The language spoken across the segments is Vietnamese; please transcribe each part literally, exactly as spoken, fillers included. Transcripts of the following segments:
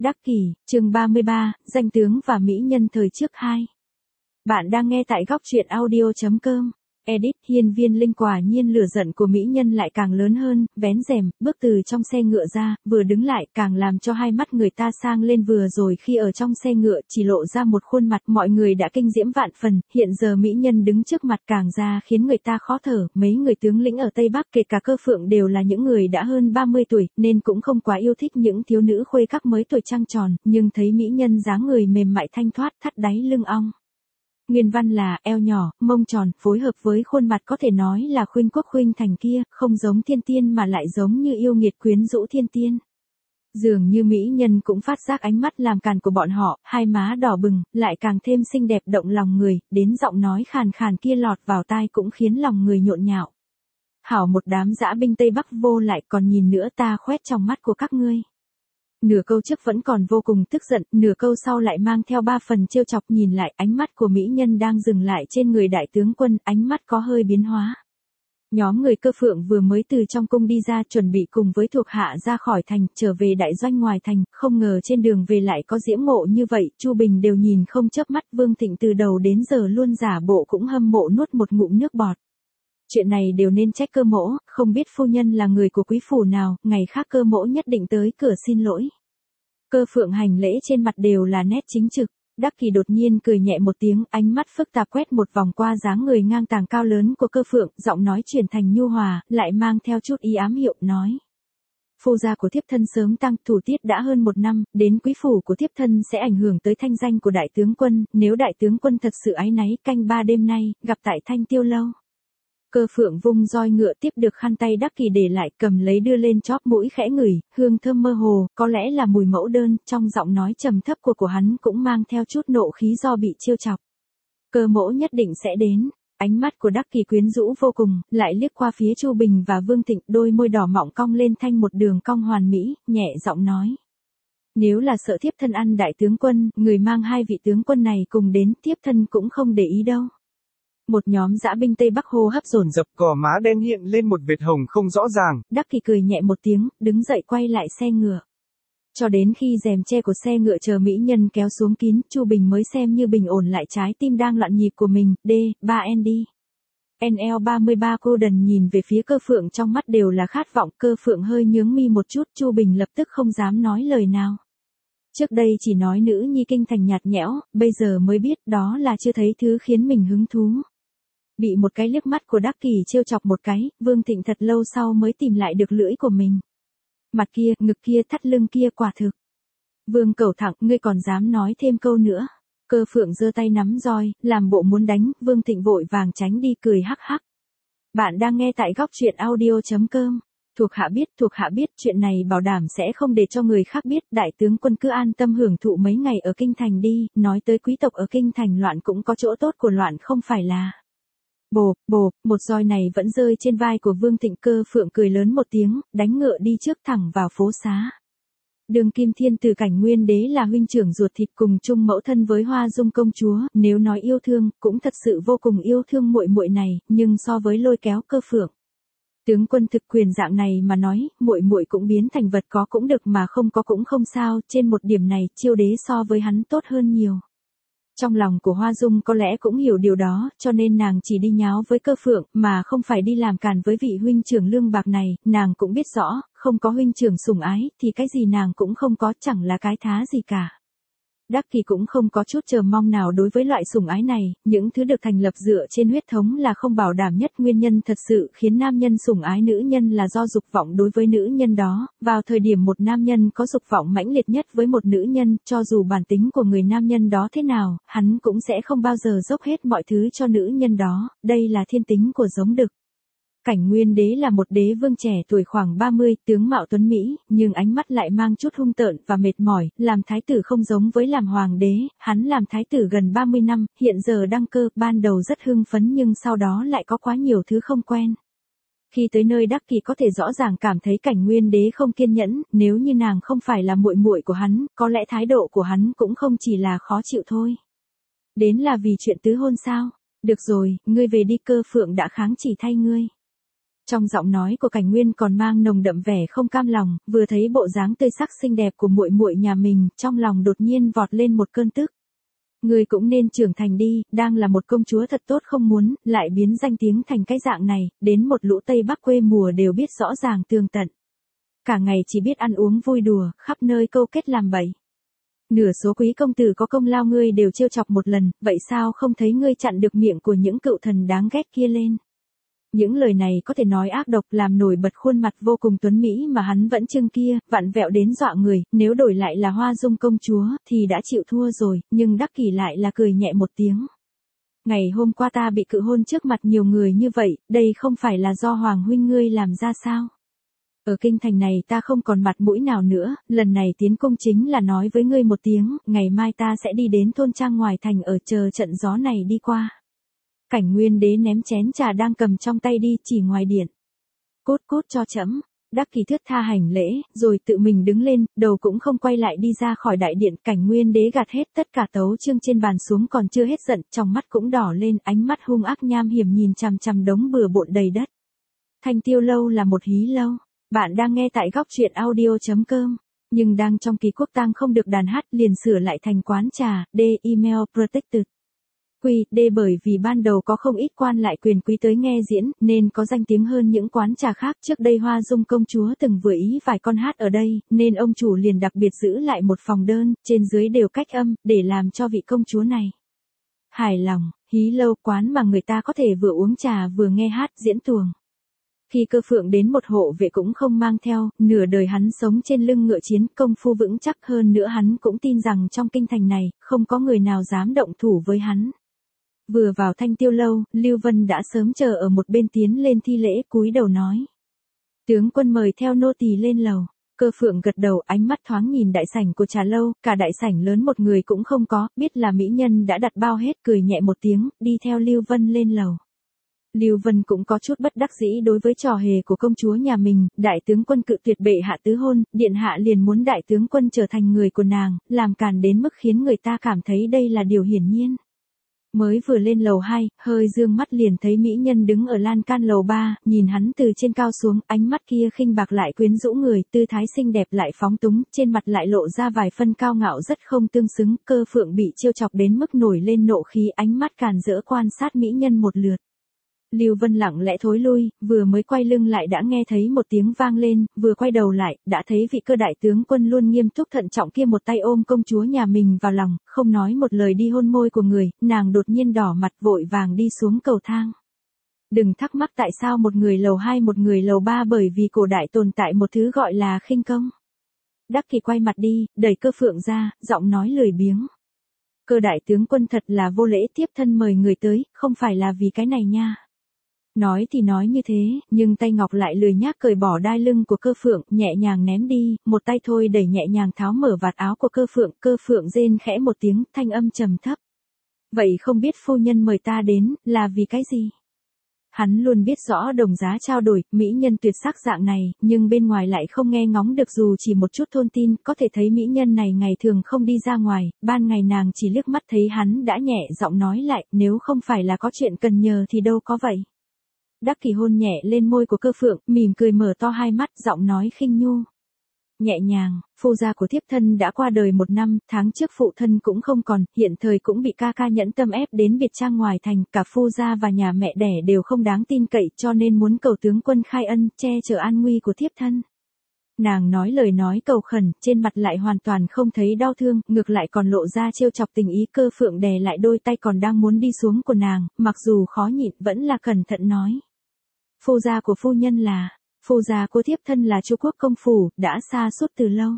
Đắc Kỷ, chương ba mươi ba, danh tướng và mỹ nhân thời trước hai. Bạn đang nghe tại góc truyện audio chấm com. Edit, hiên viên linh quả nhiên lửa giận của mỹ nhân lại càng lớn hơn, vén rèm, bước từ trong xe ngựa ra, vừa đứng lại, càng làm cho hai mắt người ta sang lên. Vừa rồi khi ở trong xe ngựa chỉ lộ ra một khuôn mặt, mọi người đã kinh diễm vạn phần, hiện giờ mỹ nhân đứng trước mặt càng ra khiến người ta khó thở. Mấy người tướng lĩnh ở Tây Bắc kể cả Cơ Phượng đều là những người đã hơn ba mươi tuổi, nên cũng không quá yêu thích những thiếu nữ khuê các mới tuổi trăng tròn, nhưng thấy mỹ nhân dáng người mềm mại thanh thoát, thắt đáy lưng ong. Nguyên văn là eo nhỏ, mông tròn, phối hợp với khuôn mặt có thể nói là khuynh quốc khuynh thành kia, không giống thiên tiên mà lại giống như yêu nghiệt quyến rũ thiên tiên. Dường như mỹ nhân cũng phát giác ánh mắt làm càn của bọn họ, hai má đỏ bừng, lại càng thêm xinh đẹp động lòng người, đến giọng nói khàn khàn kia lọt vào tai cũng khiến lòng người nhộn nhạo. Hảo một đám dã binh Tây Bắc vô lại, còn nhìn nữa ta khoét trong mắt của các ngươi. Nửa câu trước vẫn còn vô cùng tức giận, nửa câu sau lại mang theo ba phần trêu chọc. Nhìn lại, ánh mắt của mỹ nhân đang dừng lại trên người đại tướng quân, ánh mắt có hơi biến hóa. Nhóm người Cơ Phượng vừa mới từ trong cung đi ra, chuẩn bị cùng với thuộc hạ ra khỏi thành, trở về đại doanh ngoài thành, không ngờ trên đường về lại có diễm mộ như vậy. Chu Bình đều nhìn không chớp mắt, Vương Thịnh từ đầu đến giờ luôn giả bộ cũng hâm mộ nuốt một ngụm nước bọt. Chuyện này đều nên trách Cơ mỗ, không biết phu nhân là người của quý phủ nào, ngày khác Cơ mỗ nhất định tới cửa xin lỗi. Cơ Phượng hành lễ trên mặt đều là nét chính trực. Đắc Kỷ đột nhiên cười nhẹ một tiếng, ánh mắt phức tạp quét một vòng qua dáng người ngang tàng cao lớn của Cơ Phượng, giọng nói chuyển thành nhu hòa, lại mang theo chút ý ám hiệu, nói: Phu gia của thiếp thân sớm tăng, thủ tiết đã hơn một năm, đến quý phủ của thiếp thân sẽ ảnh hưởng tới thanh danh của đại tướng quân, nếu đại tướng quân thật sự áy náy, canh ba đêm nay, gặp tại Thanh Tiêu lâu. Cơ Phượng vung roi ngựa tiếp được khăn tay Đắc Kỷ để lại, cầm lấy đưa lên chóp mũi khẽ ngửi, hương thơm mơ hồ, có lẽ là mùi mẫu đơn, trong giọng nói trầm thấp của của hắn cũng mang theo chút nộ khí do bị trêu chọc. Cơ mỗ nhất định sẽ đến. Ánh mắt của Đắc Kỷ quyến rũ vô cùng, lại liếc qua phía Chu Bình và Vương Thịnh, đôi môi đỏ mọng cong lên thành một đường cong hoàn mỹ, nhẹ giọng nói: Nếu là sợ thiếp thân ăn đại tướng quân, người mang hai vị tướng quân này cùng đến, thiếp thân cũng không để ý đâu. Một nhóm dã binh Tây Bắc hô hấp dồn dập, cỏ má đen hiện lên một vệt hồng không rõ ràng. Đắc Kỷ cười nhẹ một tiếng, đứng dậy quay lại xe ngựa. Cho đến khi rèm che của xe ngựa chờ mỹ nhân kéo xuống kín, Chu Bình mới xem như bình ổn lại trái tim đang loạn nhịp của mình. D, ba N D. N L ba mươi ba cô đần nhìn về phía Cơ Phượng, trong mắt đều là khát vọng. Cơ Phượng hơi nhướng mi một chút, Chu Bình lập tức không dám nói lời nào. Trước đây chỉ nói nữ nhi kinh thành nhạt nhẽo, bây giờ mới biết đó là chưa thấy thứ khiến mình hứng thú. Bị một cái liếc mắt của Đắc Kỷ trêu chọc một cái, Vương Thịnh thật lâu sau mới tìm lại được lưỡi của mình. Mặt kia, ngực kia, thắt lưng kia, quả thực. Vương Cẩu Thẳng, ngươi còn dám nói thêm câu nữa. Cơ Phượng giơ tay nắm roi, làm bộ muốn đánh, Vương Thịnh vội vàng tránh đi, cười hắc hắc. Bạn đang nghe tại góc truyện audio chấm com. Thuộc hạ biết, thuộc hạ biết, chuyện này bảo đảm sẽ không để cho người khác biết, đại tướng quân cứ an tâm hưởng thụ mấy ngày ở kinh thành đi, nói tới quý tộc ở kinh thành loạn cũng có chỗ tốt của loạn không phải là. Bộp, bộp, một roi này vẫn rơi trên vai của Vương Thịnh. Cơ Phượng cười lớn một tiếng, đánh ngựa đi trước thẳng vào phố xá. Đường Kim Thiên từ Cảnh Nguyên Đế là huynh trưởng ruột thịt, cùng chung mẫu thân với Hoa Dung công chúa, nếu nói yêu thương, cũng thật sự vô cùng yêu thương muội muội này, nhưng so với lôi kéo Cơ Phượng, tướng quân thực quyền dạng này mà nói, muội muội cũng biến thành vật có cũng được mà không có cũng không sao, trên một điểm này, Chiêu Đế so với hắn tốt hơn nhiều. Trong lòng của Hoa Dung có lẽ cũng hiểu điều đó, cho nên nàng chỉ đi nháo với Cơ Phượng, mà không phải đi làm càn với vị huynh trưởng lương bạc này. Nàng cũng biết rõ, không có huynh trưởng sủng ái, thì cái gì nàng cũng không có, chẳng là cái thá gì cả. Đắc Kỷ cũng không có chút chờ mong nào đối với loại sủng ái này, những thứ được thành lập dựa trên huyết thống là không bảo đảm nhất. Nguyên nhân thật sự khiến nam nhân sủng ái nữ nhân là do dục vọng đối với nữ nhân đó. Vào thời điểm một nam nhân có dục vọng mãnh liệt nhất với một nữ nhân, cho dù bản tính của người nam nhân đó thế nào, hắn cũng sẽ không bao giờ dốc hết mọi thứ cho nữ nhân đó, đây là thiên tính của giống đực. Cảnh Nguyên Đế là một đế vương trẻ tuổi khoảng ba mươi, tướng mạo tuấn mỹ, nhưng ánh mắt lại mang chút hung tợn và mệt mỏi, làm thái tử không giống với làm hoàng đế, hắn làm thái tử gần ba mươi năm, hiện giờ đăng cơ, ban đầu rất hưng phấn nhưng sau đó lại có quá nhiều thứ không quen. Khi tới nơi Đắc Kỷ có thể rõ ràng cảm thấy Cảnh Nguyên Đế không kiên nhẫn, nếu như nàng không phải là muội muội của hắn, có lẽ thái độ của hắn cũng không chỉ là khó chịu thôi. Đến là vì chuyện tứ hôn sao? Được rồi, ngươi về đi, Cơ Phượng đã kháng chỉ thay ngươi. Trong giọng nói của Cảnh Nguyên còn mang nồng đậm vẻ không cam lòng, vừa thấy bộ dáng tươi sắc xinh đẹp của muội muội nhà mình, trong lòng đột nhiên vọt lên một cơn tức. Ngươi cũng nên trưởng thành đi, đang là một công chúa thật tốt không muốn, lại biến danh tiếng thành cái dạng này, đến một lũ Tây Bắc quê mùa đều biết rõ ràng tường tận. Cả ngày chỉ biết ăn uống vui đùa, khắp nơi câu kết làm bậy. Nửa số quý công tử có công lao ngươi đều trêu chọc một lần, vậy sao không thấy ngươi chặn được miệng của những cựu thần đáng ghét kia lên? Những lời này có thể nói ác độc làm nổi bật khuôn mặt vô cùng tuấn mỹ mà hắn vẫn trưng kia, vặn vẹo đến dọa người, nếu đổi lại là Hoa Dung công chúa, thì đã chịu thua rồi, nhưng Đắc Kỷ lại là cười nhẹ một tiếng. Ngày hôm qua ta bị cự hôn trước mặt nhiều người như vậy, đây không phải là do Hoàng huynh ngươi làm ra sao? Ở kinh thành này ta không còn mặt mũi nào nữa, lần này tiến cung chính là nói với ngươi một tiếng, ngày mai ta sẽ đi đến thôn trang ngoài thành ở chờ trận gió này đi qua. Cảnh Nguyên đế ném chén trà đang cầm trong tay đi, chỉ ngoài điện. Cút cút cho trẫm. Đắc Kỷ thướt tha hành lễ, rồi tự mình đứng lên, đầu cũng không quay lại đi ra khỏi đại điện. Cảnh Nguyên đế gạt hết tất cả tấu chương trên bàn xuống, còn chưa hết giận, trong mắt cũng đỏ lên, ánh mắt hung ác nham hiểm nhìn chằm chằm đống bừa bộn đầy đất. Thanh Tiêu lâu là một hí lâu. Bạn đang nghe tại góc truyện audio chấm com, nhưng đang trong kỳ quốc tang không được đàn hát, liền sửa lại thành quán trà, D email protected. Quy, D bởi vì ban đầu có không ít quan lại quyền quý tới nghe diễn, nên có danh tiếng hơn những quán trà khác. Trước đây Hoa Dung công chúa từng vừa ý vài con hát ở đây, nên ông chủ liền đặc biệt giữ lại một phòng đơn, trên dưới đều cách âm, để làm cho vị công chúa này hài lòng. Hí lâu, quán mà người ta có thể vừa uống trà vừa nghe hát diễn tuồng. Khi Cơ Phượng đến, một hộ vệ cũng không mang theo, nửa đời hắn sống trên lưng ngựa chiến, công phu vững chắc, hơn nữa hắn cũng tin rằng trong kinh thành này, không có người nào dám động thủ với hắn. Vừa vào Thanh Tiêu lâu, Lưu Vân đã sớm chờ ở một bên tiến lên thi lễ, cúi đầu nói: tướng quân mời theo nô tỳ lên lầu. Cơ Phượng gật đầu, ánh mắt thoáng nhìn đại sảnh của trà lâu, cả đại sảnh lớn một người cũng không có, biết là mỹ nhân đã đặt bao hết, cười nhẹ một tiếng, đi theo Lưu Vân lên lầu. Lưu Vân cũng có chút bất đắc dĩ đối với trò hề của công chúa nhà mình, đại tướng quân cự tuyệt bệ hạ tứ hôn, điện hạ liền muốn đại tướng quân trở thành người của nàng, làm càn đến mức khiến người ta cảm thấy đây là điều hiển nhiên. Mới vừa lên lầu hai, hơi dương mắt liền thấy mỹ nhân đứng ở lan can lầu ba, nhìn hắn từ trên cao xuống, ánh mắt kia khinh bạc lại quyến rũ người, tư thái xinh đẹp lại phóng túng, trên mặt lại lộ ra vài phân cao ngạo rất không tương xứng. Cơ Phượng bị trêu chọc đến mức nổi lên nộ khí, ánh mắt càn rỡ quan sát mỹ nhân một lượt. Lưu Vân lặng lẽ thối lui, vừa mới quay lưng lại đã nghe thấy một tiếng vang lên, vừa quay đầu lại, đã thấy vị Cơ đại tướng quân luôn nghiêm túc thận trọng kia một tay ôm công chúa nhà mình vào lòng, không nói một lời đi hôn môi của người, nàng đột nhiên đỏ mặt vội vàng đi xuống cầu thang. Đừng thắc mắc tại sao một người lầu hai một người lầu ba, bởi vì cổ đại tồn tại một thứ gọi là khinh công. Đắc Kỷ quay mặt đi, đẩy Cơ Phượng ra, giọng nói lười biếng: Cơ đại tướng quân thật là vô lễ, tiếp thân mời người tới, không phải là vì cái này nha. Nói thì nói như thế, nhưng tay ngọc lại lười nhác cởi bỏ đai lưng của Cơ Phượng, nhẹ nhàng ném đi, một tay thôi đẩy nhẹ nhàng tháo mở vạt áo của Cơ Phượng. Cơ Phượng rên khẽ một tiếng, thanh âm trầm thấp: vậy không biết phu nhân mời ta đến, là vì cái gì? Hắn luôn biết rõ đồng giá trao đổi, mỹ nhân tuyệt sắc dạng này, nhưng bên ngoài lại không nghe ngóng được dù chỉ một chút thôn tin, có thể thấy mỹ nhân này ngày thường không đi ra ngoài, ban ngày nàng chỉ liếc mắt thấy hắn đã nhẹ giọng nói lại, nếu không phải là có chuyện cần nhờ thì đâu có vậy. Đắc Kỷ hôn nhẹ lên môi của Cơ Phượng, mỉm cười mở to hai mắt, giọng nói khinh nhu nhẹ nhàng: phu gia của thiếp thân đã qua đời một năm, tháng trước phụ thân cũng không còn, hiện thời cũng bị ca ca nhẫn tâm ép đến biệt trang ngoài thành, cả phu gia và nhà mẹ đẻ đều không đáng tin cậy, cho nên muốn cầu tướng quân khai ân, che chở an nguy của thiếp thân. Nàng nói lời nói cầu khẩn, trên mặt lại hoàn toàn không thấy đau thương, ngược lại còn lộ ra trêu chọc tình ý. Cơ Phượng đè lại đôi tay còn đang muốn đi xuống của nàng, mặc dù khó nhịn vẫn là cẩn thận nói: phu gia của phu nhân là, phu gia của thiếp thân là Chu Quốc công phủ, đã xa suốt từ lâu.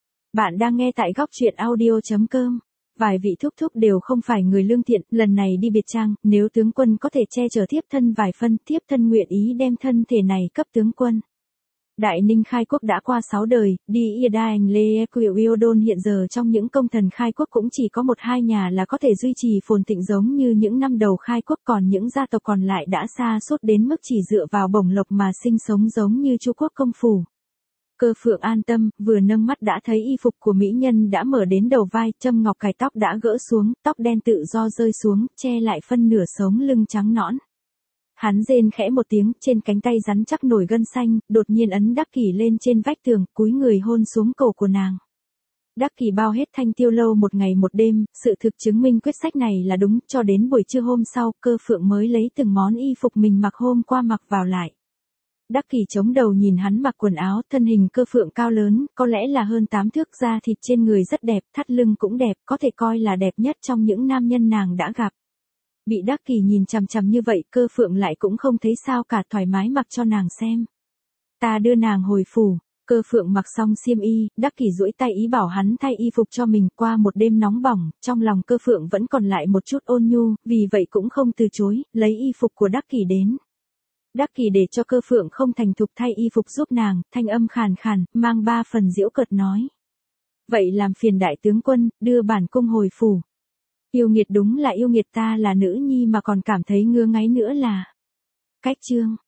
Bạn đang nghe tại góc truyện audio chấm com. Vài vị thúc thúc đều không phải người lương thiện, lần này đi biệt trang, nếu tướng quân có thể che chở thiếp thân vài phân, thiếp thân nguyện ý đem thân thể này cấp tướng quân. Đại Ninh khai quốc đã qua sáu đời, đi Yadaeng Lê Quyodon hiện giờ trong những công thần khai quốc cũng chỉ có một hai nhà là có thể duy trì phồn thịnh giống như những năm đầu khai quốc, còn những gia tộc còn lại đã xa suốt đến mức chỉ dựa vào bổng lộc mà sinh sống giống như Chu Quốc công phủ. Cơ Phượng an tâm, vừa nâng mắt đã thấy y phục của mỹ nhân đã mở đến đầu vai, châm ngọc cài tóc đã gỡ xuống, tóc đen tự do rơi xuống, che lại phân nửa sống lưng trắng nõn. Hắn rên khẽ một tiếng, trên cánh tay rắn chắc nổi gân xanh, đột nhiên ấn Đắc Kỷ lên trên vách tường, cúi người hôn xuống cổ của nàng. Đắc Kỷ bao hết Thanh Tiêu lâu một ngày một đêm, sự thực chứng minh quyết sách này là đúng, cho đến buổi trưa hôm sau, Cơ Phượng mới lấy từng món y phục mình mặc hôm qua mặc vào lại. Đắc Kỷ chống đầu nhìn hắn mặc quần áo, thân hình Cơ Phượng cao lớn, có lẽ là hơn tám thước, da thịt trên người rất đẹp, thắt lưng cũng đẹp, có thể coi là đẹp nhất trong những nam nhân nàng đã gặp. Bị Đắc Kỷ nhìn chằm chằm như vậy, Cơ Phượng lại cũng không thấy sao cả, thoải mái mặc cho nàng xem. Ta đưa nàng hồi phủ. Cơ Phượng mặc xong xiêm y, Đắc Kỷ duỗi tay ý bảo hắn thay y phục cho mình. Qua một đêm nóng bỏng, trong lòng Cơ Phượng vẫn còn lại một chút ôn nhu, vì vậy cũng không từ chối, lấy y phục của Đắc Kỷ đến. Đắc Kỷ để cho Cơ Phượng không thành thục thay y phục giúp nàng, thanh âm khàn khàn, mang ba phần giễu cợt nói. Vậy làm phiền đại tướng quân, đưa bản cung hồi phủ. Yêu nghiệt đúng là yêu nghiệt, ta là nữ nhi mà còn cảm thấy ngứa ngáy nữa là. Cách chương.